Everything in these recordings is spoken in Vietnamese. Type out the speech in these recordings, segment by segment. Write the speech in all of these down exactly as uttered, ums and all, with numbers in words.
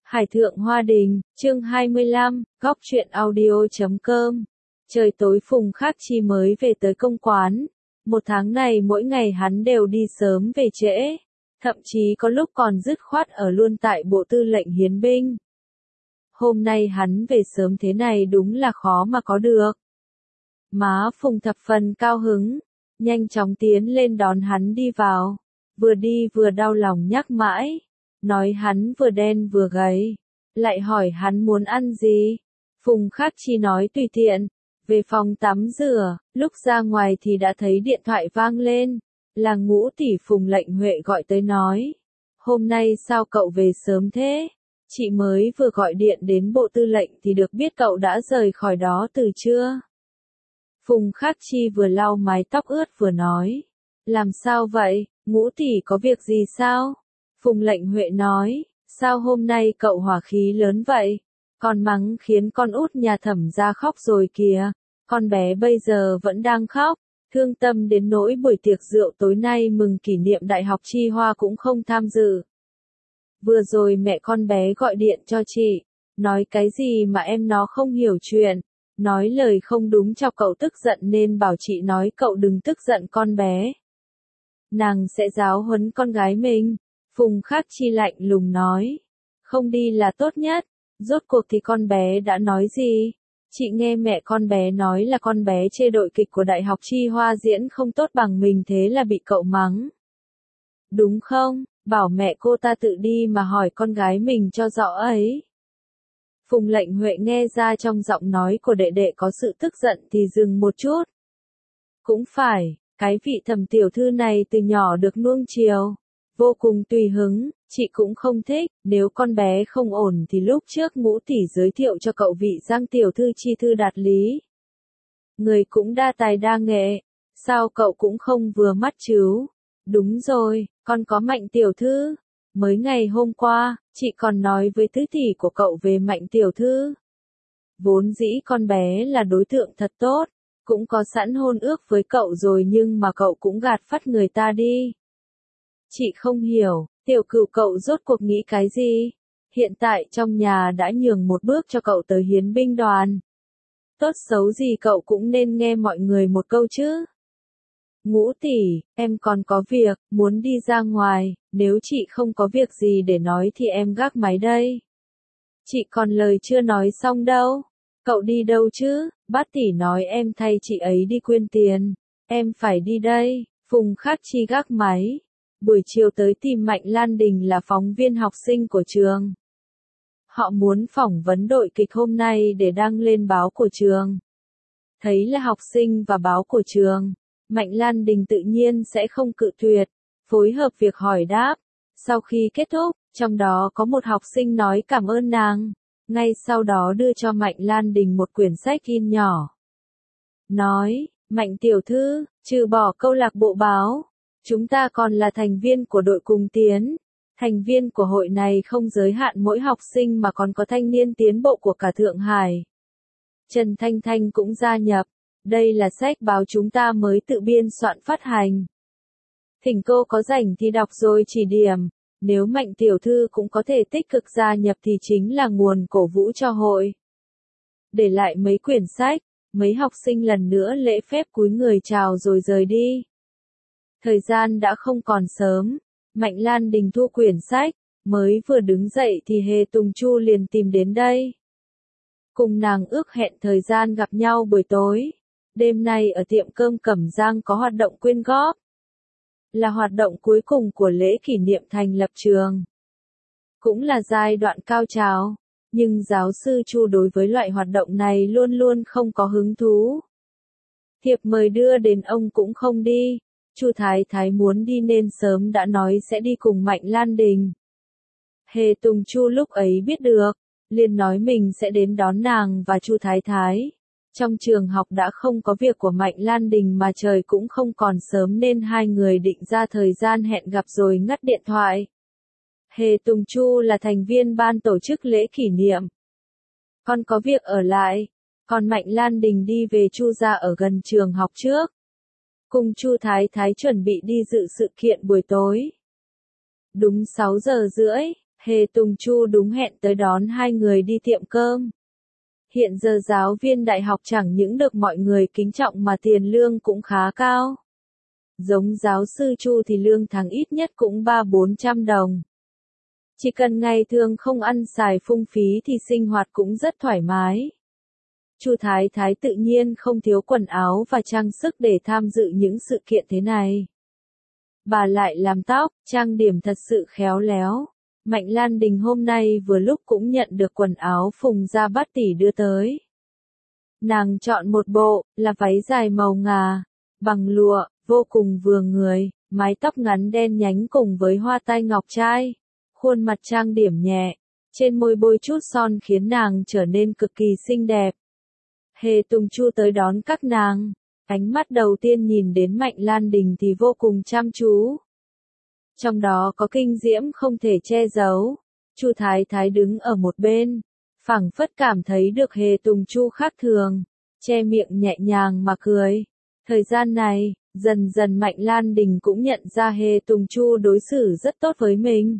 Hải thượng hoa đình, chương hai mươi lăm, góc truyện audio chấm com. Trời tối Phùng Khắc Chi mới về tới công quán. Một tháng này mỗi ngày hắn đều đi sớm về trễ. Thậm chí có lúc còn dứt khoát ở luôn tại bộ tư lệnh hiến binh. Hôm nay hắn về sớm thế này đúng là khó mà có được. Má Phùng thập phần cao hứng, nhanh chóng tiến lên đón hắn đi vào. Vừa đi vừa đau lòng nhắc mãi. Nói hắn vừa đen vừa gầy, lại hỏi hắn muốn ăn gì. Phùng Khắc Chi nói tùy tiện, về phòng tắm rửa, lúc ra ngoài thì đã thấy điện thoại vang lên, là Ngũ tỷ Phùng Lệnh Huệ gọi tới nói. Hôm nay sao cậu về sớm thế? Chị mới vừa gọi điện đến bộ tư lệnh thì được biết cậu đã rời khỏi đó từ trưa. Phùng Khắc Chi vừa lau mái tóc ướt vừa nói. Làm sao vậy, Ngũ tỷ có việc gì sao? Phùng Lệnh Huệ nói, sao hôm nay cậu hỏa khí lớn vậy? Con mắng khiến con út nhà Thẩm ra khóc rồi kìa. Con bé bây giờ vẫn đang khóc, thương tâm đến nỗi buổi tiệc rượu tối nay mừng kỷ niệm đại học Chi Hoa cũng không tham dự. Vừa rồi mẹ con bé gọi điện cho chị, nói cái gì mà em nó không hiểu chuyện, nói lời không đúng cho cậu tức giận nên bảo chị nói cậu đừng tức giận con bé. Nàng sẽ giáo huấn con gái mình. Phùng Khắc Chi lạnh lùng nói, không đi là tốt nhất, rốt cuộc thì con bé đã nói gì? Chị nghe mẹ con bé nói là con bé chê đội kịch của Đại học Chi Hoa diễn không tốt bằng mình thế là bị cậu mắng. Đúng không? Bảo mẹ cô ta tự đi mà hỏi con gái mình cho rõ ấy. Phùng Lệnh Huệ nghe ra trong giọng nói của đệ đệ có sự tức giận thì dừng một chút. Cũng phải, cái vị Thẩm tiểu thư này từ nhỏ được nuông chiều. Vô cùng tùy hứng, chị cũng không thích, nếu con bé không ổn thì lúc trước Ngũ tỷ giới thiệu cho cậu vị Giang tiểu thư chi thư đạt lý. Người cũng đa tài đa nghệ, sao cậu cũng không vừa mắt chứ? Đúng rồi, con có Mạnh tiểu thư. Mới ngày hôm qua, chị còn nói với tứ tỷ của cậu về Mạnh tiểu thư. Vốn dĩ con bé là đối tượng thật tốt, cũng có sẵn hôn ước với cậu rồi nhưng mà cậu cũng gạt phắt người ta đi. Chị không hiểu, tiểu cửu cậu rốt cuộc nghĩ cái gì? Hiện tại trong nhà đã nhường một bước cho cậu tới hiến binh đoàn. Tốt xấu gì cậu cũng nên nghe mọi người một câu chứ. Ngũ tỷ, em còn có việc, muốn đi ra ngoài, nếu chị không có việc gì để nói thì em gác máy đây. Chị còn lời chưa nói xong đâu. Cậu đi đâu chứ? Bát tỷ nói em thay chị ấy đi quyên tiền. Em phải đi đây. Phùng Khắc Chi gác máy. Buổi chiều tới tìm Mạnh Lan Đình là phóng viên học sinh của trường. Họ muốn phỏng vấn đội kịch hôm nay để đăng lên báo của trường. Thấy là học sinh và báo của trường, Mạnh Lan Đình tự nhiên sẽ không cự tuyệt, phối hợp việc hỏi đáp. Sau khi kết thúc, trong đó có một học sinh nói cảm ơn nàng, ngay sau đó đưa cho Mạnh Lan Đình một quyển sách in nhỏ. Nói, Mạnh tiểu thư, trừ bỏ câu lạc bộ báo, chúng ta còn là thành viên của đội cùng tiến. Thành viên của hội này không giới hạn mỗi học sinh mà còn có thanh niên tiến bộ của cả Thượng Hải. Trần Thanh Thanh cũng gia nhập. Đây là sách báo chúng ta mới tự biên soạn phát hành. Thỉnh cô có rảnh thì đọc rồi chỉ điểm. Nếu Mạnh tiểu thư cũng có thể tích cực gia nhập thì chính là nguồn cổ vũ cho hội. Để lại mấy quyển sách, mấy học sinh lần nữa lễ phép cúi người chào rồi rời đi. Thời gian đã không còn sớm, Mạnh Lan Đình thu quyển sách, mới vừa đứng dậy thì Hề Tùng Chu liền tìm đến đây. Cùng nàng ước hẹn thời gian gặp nhau buổi tối, đêm nay ở tiệm cơm Cẩm Giang có hoạt động quyên góp. Là hoạt động cuối cùng của lễ kỷ niệm thành lập trường. Cũng là giai đoạn cao trào, nhưng giáo sư Chu đối với loại hoạt động này luôn luôn không có hứng thú. Thiệp mời đưa đến ông cũng không đi. Chu Thái Thái muốn đi nên sớm đã nói sẽ đi cùng Mạnh Lan Đình. Hề Tùng Chu lúc ấy biết được, liền nói mình sẽ đến đón nàng và Chu Thái Thái. Trong trường học đã không có việc của Mạnh Lan Đình mà trời cũng không còn sớm nên hai người định ra thời gian hẹn gặp rồi ngắt điện thoại. Hề Tùng Chu là thành viên ban tổ chức lễ kỷ niệm. Con có việc ở lại, còn Mạnh Lan Đình đi về Chu gia ở gần trường học trước. Cùng Chu Thái Thái chuẩn bị đi dự sự kiện buổi tối. Đúng sáu giờ rưỡi, Hề Tùng Chu đúng hẹn tới đón hai người đi tiệm cơm. Hiện giờ giáo viên đại học chẳng những được mọi người kính trọng mà tiền lương cũng khá cao. Giống giáo sư Chu thì lương tháng ít nhất cũng ba bốn trăm đồng. Chỉ cần ngày thường không ăn xài phung phí thì sinh hoạt cũng rất thoải mái. Chu Thái Thái tự nhiên không thiếu quần áo và trang sức để tham dự những sự kiện thế này. Bà lại làm tóc, trang điểm thật sự khéo léo. Mạnh Lan Đình hôm nay vừa lúc cũng nhận được quần áo Phùng Gia Bát Tỷ đưa tới. Nàng chọn một bộ, là váy dài màu ngà, bằng lụa, vô cùng vừa người, mái tóc ngắn đen nhánh cùng với hoa tai ngọc trai. Khuôn mặt trang điểm nhẹ, trên môi bôi chút son khiến nàng trở nên cực kỳ xinh đẹp. Hề Tùng Chu tới đón các nàng, ánh mắt đầu tiên nhìn đến Mạnh Lan Đình thì vô cùng chăm chú. Trong đó có kinh diễm không thể che giấu. Chu Thái Thái đứng ở một bên, phảng phất cảm thấy được Hề Tùng Chu khác thường, che miệng nhẹ nhàng mà cười. Thời gian này, dần dần Mạnh Lan Đình cũng nhận ra Hề Tùng Chu đối xử rất tốt với mình.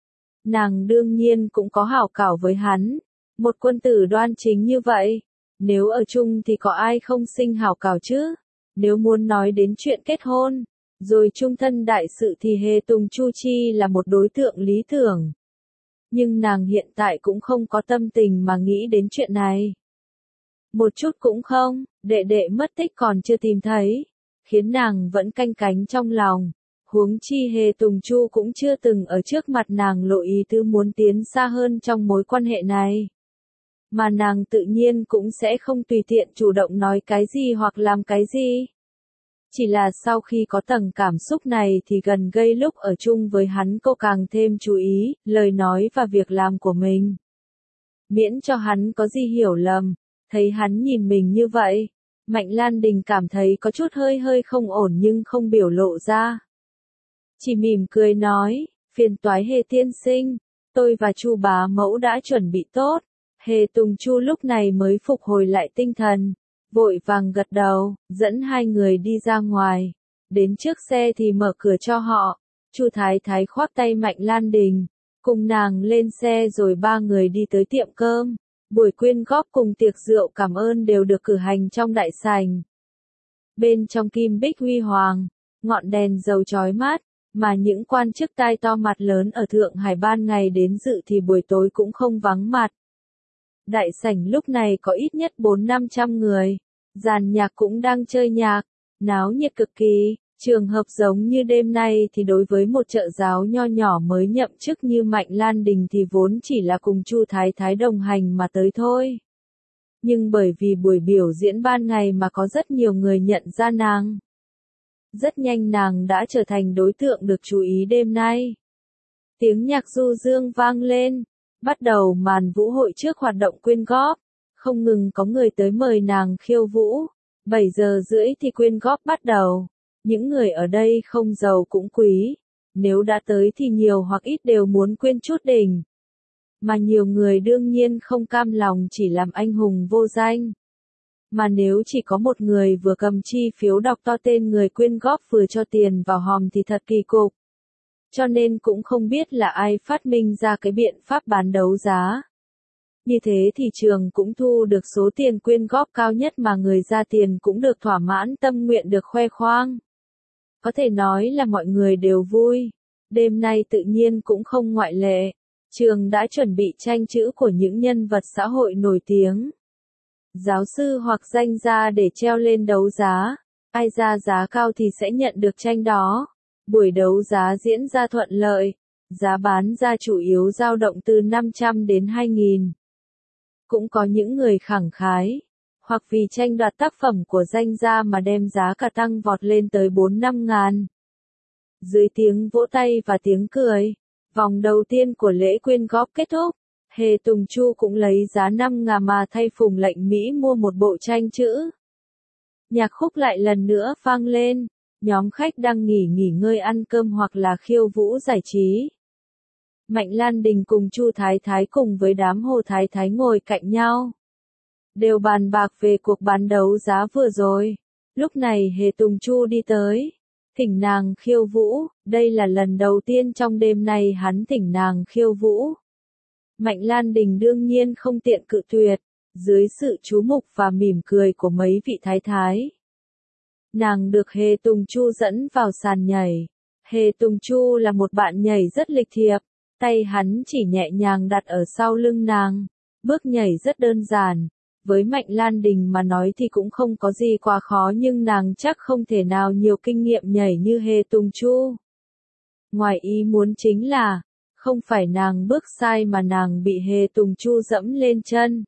Nàng đương nhiên cũng có hảo cảo với hắn, một quân tử đoan chính như vậy, nếu ở chung thì có ai không sinh hảo cảo chứ? Nếu muốn nói đến chuyện kết hôn, rồi chung thân đại sự thì Hề Tùng Chu Chi là một đối tượng lý tưởng. Nhưng nàng hiện tại cũng không có tâm tình mà nghĩ đến chuyện này. Một chút cũng không, đệ đệ mất tích còn chưa tìm thấy, khiến nàng vẫn canh cánh trong lòng. Huống chi Hề Tùng Chu cũng chưa từng ở trước mặt nàng lộ ý tứ muốn tiến xa hơn trong mối quan hệ này. Mà nàng tự nhiên cũng sẽ không tùy tiện chủ động nói cái gì hoặc làm cái gì. Chỉ là sau khi có tầng cảm xúc này thì gần gây lúc ở chung với hắn cô càng thêm chú ý, lời nói và việc làm của mình. Miễn cho hắn có gì hiểu lầm, thấy hắn nhìn mình như vậy, Mạnh Lan Đình cảm thấy có chút hơi hơi không ổn nhưng không biểu lộ ra. Chỉ mỉm cười nói, phiền toái Hề tiên sinh, tôi và Chu bá mẫu đã chuẩn bị tốt. Hề Tùng Chu lúc này mới phục hồi lại tinh thần, vội vàng gật đầu, dẫn hai người đi ra ngoài. Đến trước xe thì mở cửa cho họ. Chu Thái Thái khoác tay Mạnh Lan Đình, cùng nàng lên xe rồi ba người đi tới tiệm cơm. Buổi quyên góp cùng tiệc rượu cảm ơn đều được cử hành trong đại sảnh. Bên trong kim bích huy hoàng, ngọn đèn dầu chói mắt, mà những quan chức tai to mặt lớn ở Thượng Hải ban ngày đến dự thì buổi tối cũng không vắng mặt. Đại sảnh lúc này có ít nhất bốn năm trăm người, dàn nhạc cũng đang chơi nhạc, náo nhiệt cực kỳ. Trường hợp giống như đêm nay thì đối với một trợ giáo nho nhỏ mới nhậm chức như Mạnh Lan Đình thì vốn chỉ là cùng Chu Thái Thái đồng hành mà tới thôi. Nhưng bởi vì buổi biểu diễn ban ngày mà có rất nhiều người nhận ra nàng. Rất nhanh nàng đã trở thành đối tượng được chú ý đêm nay. Tiếng nhạc du dương vang lên, bắt đầu màn vũ hội trước hoạt động quyên góp, không ngừng có người tới mời nàng khiêu vũ. bảy giờ rưỡi thì quyên góp bắt đầu. Những người ở đây không giàu cũng quý, nếu đã tới thì nhiều hoặc ít đều muốn quyên chút đỉnh. Mà nhiều người đương nhiên không cam lòng chỉ làm anh hùng vô danh. Mà nếu chỉ có một người vừa cầm chi phiếu đọc to tên người quyên góp vừa cho tiền vào hòm thì thật kỳ cục. Cho nên cũng không biết là ai phát minh ra cái biện pháp bán đấu giá. Như thế thị trường cũng thu được số tiền quyên góp cao nhất mà người ra tiền cũng được thỏa mãn tâm nguyện được khoe khoang. Có thể nói là mọi người đều vui. Đêm nay tự nhiên cũng không ngoại lệ. Trường đã chuẩn bị tranh chữ của những nhân vật xã hội nổi tiếng. Giáo sư hoặc danh gia để treo lên đấu giá. Ai ra giá cao thì sẽ nhận được tranh đó. Buổi đấu giá diễn ra thuận lợi. Giá bán ra chủ yếu dao động từ năm trăm đến hai nghìn. Cũng có những người khẳng khái. Hoặc vì tranh đoạt tác phẩm của danh gia mà đem giá cả tăng vọt lên tới bốn năm ngàn. Dưới tiếng vỗ tay và tiếng cười, vòng đầu tiên của lễ quyên góp kết thúc, Hề Tùng Chu cũng lấy giá năm ngàn mà thay Phùng Lệnh Mỹ mua một bộ tranh chữ. Nhạc khúc lại lần nữa vang lên, nhóm khách đang nghỉ nghỉ ngơi ăn cơm hoặc là khiêu vũ giải trí. Mạnh Lan Đình cùng Chu Thái Thái cùng với đám Hồ Thái Thái ngồi cạnh nhau. Đều bàn bạc về cuộc bán đấu giá vừa rồi. Lúc này Hề Tùng Chu đi tới. thỉnh nàng khiêu vũ, đây là lần đầu tiên trong đêm này hắn thỉnh nàng khiêu vũ. Mạnh Lan Đình đương nhiên không tiện cự tuyệt, dưới sự chú mục và mỉm cười của mấy vị thái thái. Nàng được Hề Tùng Chu dẫn vào sàn nhảy. Hề Tùng Chu là một bạn nhảy rất lịch thiệp, tay hắn chỉ nhẹ nhàng đặt ở sau lưng nàng, bước nhảy rất đơn giản. Với Mạnh Lan Đình mà nói thì cũng không có gì quá khó nhưng nàng chắc không thể nào nhiều kinh nghiệm nhảy như Hề Tùng Chu. Ngoài ý muốn chính là, không phải nàng bước sai mà nàng bị Hề Tùng Chu dẫm lên chân.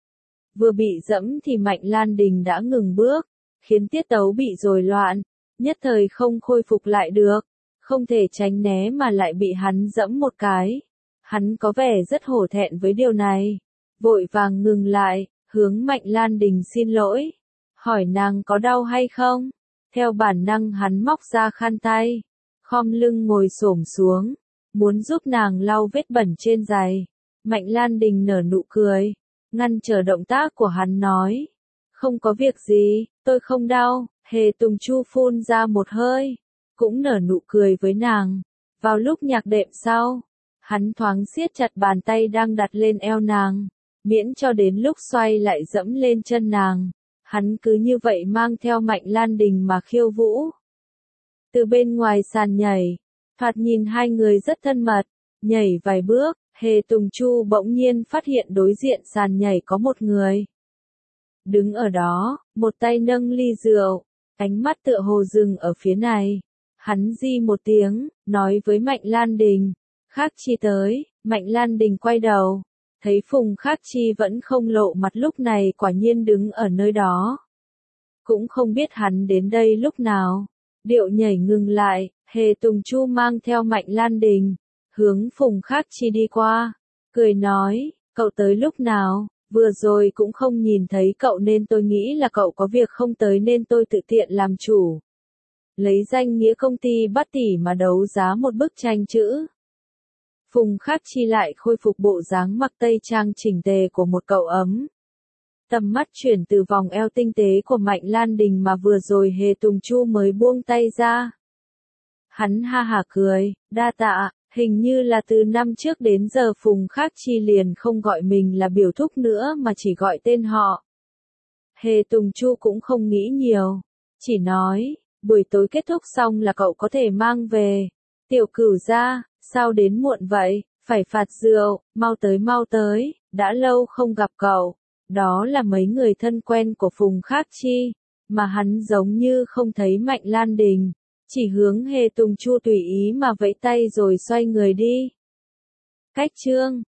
Vừa bị dẫm thì Mạnh Lan Đình đã ngừng bước, khiến tiết tấu bị rối loạn, nhất thời không khôi phục lại được, không thể tránh né mà lại bị hắn dẫm một cái. Hắn có vẻ rất hổ thẹn với điều này, vội vàng ngừng lại, hướng Mạnh Lan Đình xin lỗi, hỏi nàng có đau hay không. Theo bản năng hắn móc ra khăn tay, khom lưng ngồi xổm xuống, muốn giúp nàng lau vết bẩn trên giày. Mạnh Lan Đình nở nụ cười, ngăn trở động tác của hắn nói, không có việc gì, tôi không đau. Hề Tùng Chu phun ra một hơi, cũng nở nụ cười với nàng. Vào lúc nhạc đệm sau, hắn thoáng siết chặt bàn tay đang đặt lên eo nàng, miễn cho đến lúc xoay lại dẫm lên chân nàng. Hắn cứ như vậy mang theo Mạnh Lan Đình mà khiêu vũ. Từ bên ngoài sàn nhảy, thoạt nhìn hai người rất thân mật, nhảy vài bước, Hề Tùng Chu bỗng nhiên phát hiện đối diện sàn nhảy có một người. Đứng ở đó, một tay nâng ly rượu, ánh mắt tựa hồ dừng ở phía này. Hắn di một tiếng, nói với Mạnh Lan Đình, Khác Chi tới. Mạnh Lan Đình quay đầu, thấy Phùng Khác Chi vẫn không lộ mặt lúc này quả nhiên đứng ở nơi đó. Cũng không biết hắn đến đây lúc nào. Điệu nhảy ngừng lại, Hề Tùng Chu mang theo Mạnh Lan Đình, hướng Phùng Khác Chi đi qua, cười nói, cậu tới lúc nào, vừa rồi cũng không nhìn thấy cậu nên tôi nghĩ là cậu có việc không tới nên tôi tự tiện làm chủ. Lấy danh nghĩa công ty Bát Tỷ mà đấu giá một bức tranh chữ. Phùng Khác Chi lại khôi phục bộ dáng mặc tây trang chỉnh tề của một cậu ấm. Tầm mắt chuyển từ vòng eo tinh tế của Mạnh Lan Đình mà vừa rồi Hề Tùng Chu mới buông tay ra. Hắn ha hả cười, đa tạ, hình như là từ năm trước đến giờ Phùng Khác Chi liền không gọi mình là biểu thúc nữa mà chỉ gọi tên họ. Hề Tùng Chu cũng không nghĩ nhiều, chỉ nói, buổi tối kết thúc xong là cậu có thể mang về. Tiểu Cửu gia, sao đến muộn vậy, phải phạt rượu, mau tới mau tới, đã lâu không gặp cậu. Đó là mấy người thân quen của Phùng Khác Chi, mà hắn giống như không thấy Mạnh Lan Đình, chỉ hướng Hề Tùng Chu tùy ý mà vẫy tay rồi xoay người đi. Cách chương